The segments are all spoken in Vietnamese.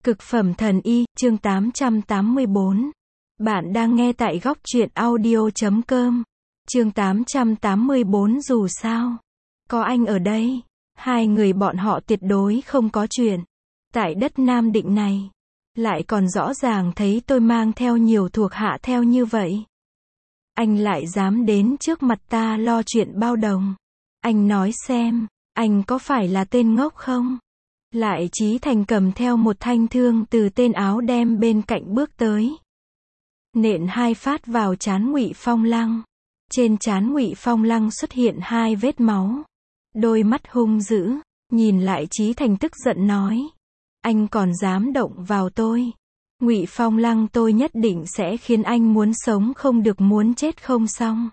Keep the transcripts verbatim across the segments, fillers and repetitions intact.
Cực phẩm thần y, chương tám trăm tám mươi bốn. Bạn đang nghe tại góc truyện audio chấm com. Chương tám trăm tám mươi bốn dù sao. Có anh ở đây. Hai người bọn họ tuyệt đối không có chuyện. Tại đất Nam Định này. Lại còn rõ ràng thấy tôi mang theo nhiều thuộc hạ theo như vậy. Anh lại dám đến trước mặt ta lo chuyện bao đồng. Anh nói xem, anh có phải là tên ngốc không? Lại Chí Thành cầm theo một thanh thương từ tên áo đen bên cạnh bước tới. Nện hai phát vào trán Ngụy Phong Lăng. Trên trán Ngụy Phong Lăng xuất hiện hai vết máu. Đôi mắt hung dữ, nhìn Lại Chí Thành tức giận nói. Anh còn dám động vào tôi. Ngụy Phong Lăng, tôi nhất định sẽ khiến anh muốn sống không được muốn chết không xong.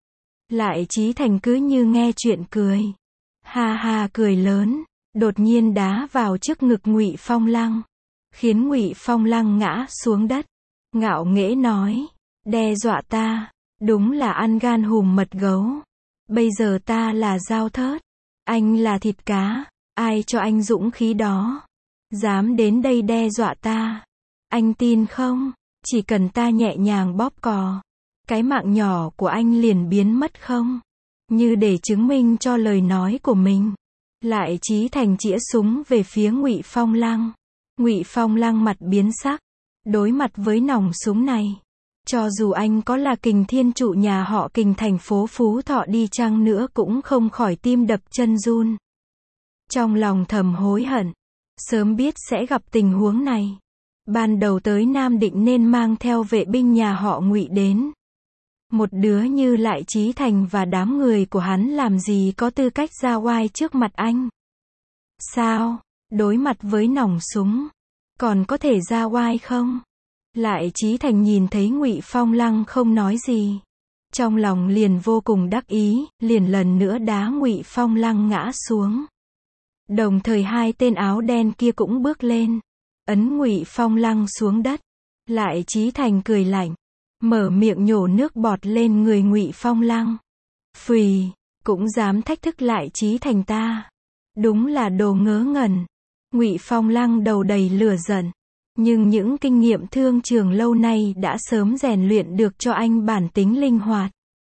Lại Chí Thành cứ như nghe chuyện cười. Ha ha cười lớn. Đột nhiên đá vào trước ngực Ngụy Phong Lăng, khiến Ngụy Phong Lăng ngã xuống đất. Ngạo nghễ nói, đe dọa ta, đúng là ăn gan hùm mật gấu. Bây giờ ta là dao thớt, anh là thịt cá, ai cho anh dũng khí đó? Dám đến đây đe dọa ta? Anh tin không? Chỉ cần ta nhẹ nhàng bóp cò, cái mạng nhỏ của anh liền biến mất không? Như để chứng minh cho lời nói của mình. Lại Chí Thành chĩa súng về phía Ngụy Phong Lăng. Ngụy Phong Lăng mặt biến sắc, đối mặt với nòng súng này. Cho dù anh có là Kình Thiên Trụ nhà họ Kình thành phố Phú Thọ đi chăng nữa cũng không khỏi tim đập chân run. Trong lòng thầm hối hận, sớm biết sẽ gặp tình huống này. Ban đầu tới Nam Định nên mang theo vệ binh nhà họ Ngụy đến. Một đứa như Lại Chí Thành và đám người của hắn làm gì có tư cách ra oai trước mặt anh? Sao? Đối mặt với nòng súng, còn có thể ra oai không? Lại Chí Thành nhìn thấy Ngụy Phong Lăng không nói gì. Trong lòng liền vô cùng đắc ý, liền lần nữa đá Ngụy Phong Lăng ngã xuống. Đồng thời hai tên áo đen kia cũng bước lên, ấn Ngụy Phong Lăng xuống đất. Lại Chí Thành cười lạnh, mở miệng nhổ nước bọt lên người Ngụy Phong Lăng. Phì, cũng dám thách thức Lại Chí Thành ta. Đúng là đồ ngớ ngẩn. Ngụy Phong Lăng đầu đầy lửa giận. Nhưng những kinh nghiệm thương trường lâu nay đã sớm rèn luyện được cho anh bản tính linh hoạt.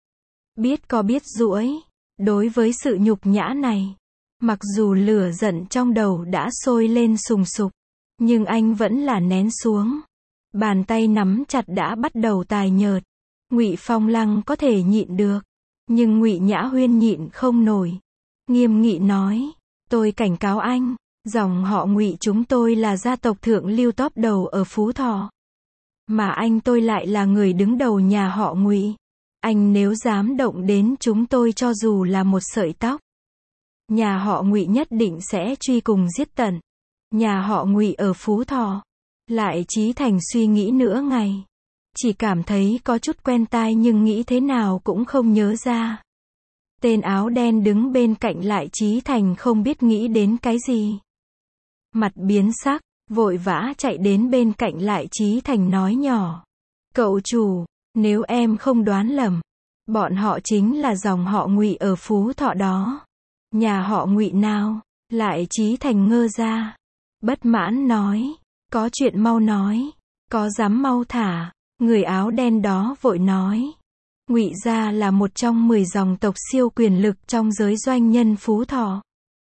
Biết có biết duỗi. Đối với sự nhục nhã này, mặc dù lửa giận trong đầu đã sôi lên sùng sục, nhưng anh vẫn là nén xuống. Bàn tay nắm chặt đã bắt đầu tái nhợt. Ngụy Phong Lăng có thể nhịn được, nhưng Ngụy Nhã Huyên nhịn không nổi. Nghiêm nghị nói, tôi cảnh cáo anh, dòng họ Ngụy chúng tôi là gia tộc thượng lưu top đầu ở Phú Thọ. Mà anh tôi lại là người đứng đầu nhà họ Ngụy. Anh nếu dám động đến chúng tôi cho dù là một sợi tóc, nhà họ Ngụy nhất định sẽ truy cùng giết tận. Nhà họ Ngụy ở Phú Thọ. Lại Chí Thành suy nghĩ nửa ngày, chỉ cảm thấy có chút quen tai nhưng nghĩ thế nào cũng không nhớ ra. Tên áo đen đứng bên cạnh Lại Chí Thành không biết nghĩ đến cái gì. Mặt biến sắc, vội vã chạy đến bên cạnh Lại Chí Thành nói nhỏ. Cậu chủ, nếu em không đoán lầm, bọn họ chính là dòng họ Ngụy ở Phú Thọ đó. Nhà họ Ngụy nào? Lại Chí Thành ngơ ra, bất mãn nói. Có chuyện mau nói, có dám mau thả. Người áo đen đó vội nói. Ngụy gia là một trong mười dòng tộc siêu quyền lực trong giới doanh nhân Phú Thọ.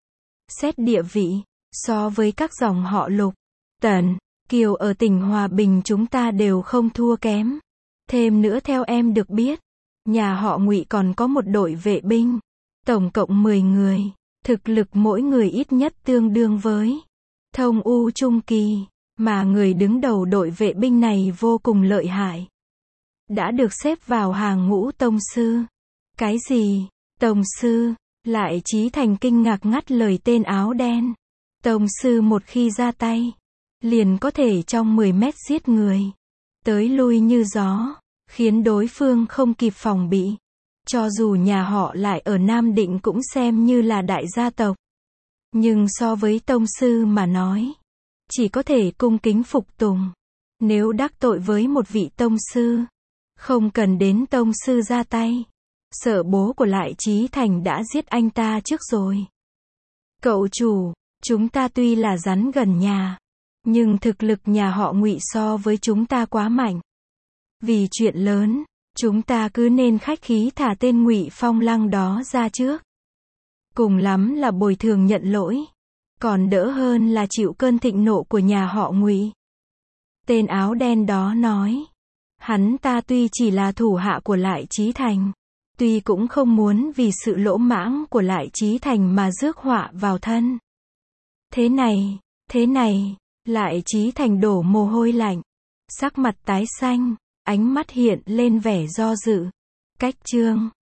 Xét địa vị, so với các dòng họ Lục, Tần, Kiều ở tỉnh Hòa Bình chúng ta đều không thua kém. Thêm nữa theo em được biết, nhà họ Ngụy còn có một đội vệ binh, tổng cộng mười người, thực lực mỗi người ít nhất tương đương với Thông U Trung Kỳ. Mà người đứng đầu đội vệ binh này vô cùng lợi hại. Đã được xếp vào hàng ngũ tông sư. Cái gì? Tông sư? Lại Chí Thành kinh ngạc ngắt lời tên áo đen. Tông sư một khi ra tay, liền có thể trong mười mét giết người. Tới lui như gió, khiến đối phương không kịp phòng bị. Cho dù nhà họ Lại ở Nam Định cũng xem như là đại gia tộc. Nhưng so với tông sư mà nói, chỉ có thể cung kính phục tùng. Nếu đắc tội với một vị tông sư, không cần đến tông sư ra tay. Sợ bố của Lại Chí Thành đã giết anh ta trước rồi. Cậu chủ, chúng ta tuy là rắn gần nhà, Nhưng thực lực nhà họ Ngụy so với chúng ta quá mạnh. Vì chuyện lớn, chúng ta cứ nên khách khí thả tên Ngụy Phong Lăng đó ra trước. Cùng lắm là bồi thường nhận lỗi. Còn đỡ hơn là chịu cơn thịnh nộ của nhà họ Ngụy. Tên áo đen đó nói. Hắn ta tuy chỉ là thủ hạ của Lại Chí Thành. Tuy cũng không muốn vì sự lỗ mãng của Lại Chí Thành mà rước họa vào thân. Thế này, thế này, Lại Chí Thành đổ mồ hôi lạnh. Sắc mặt tái xanh, ánh mắt hiện lên vẻ do dự. Cách chương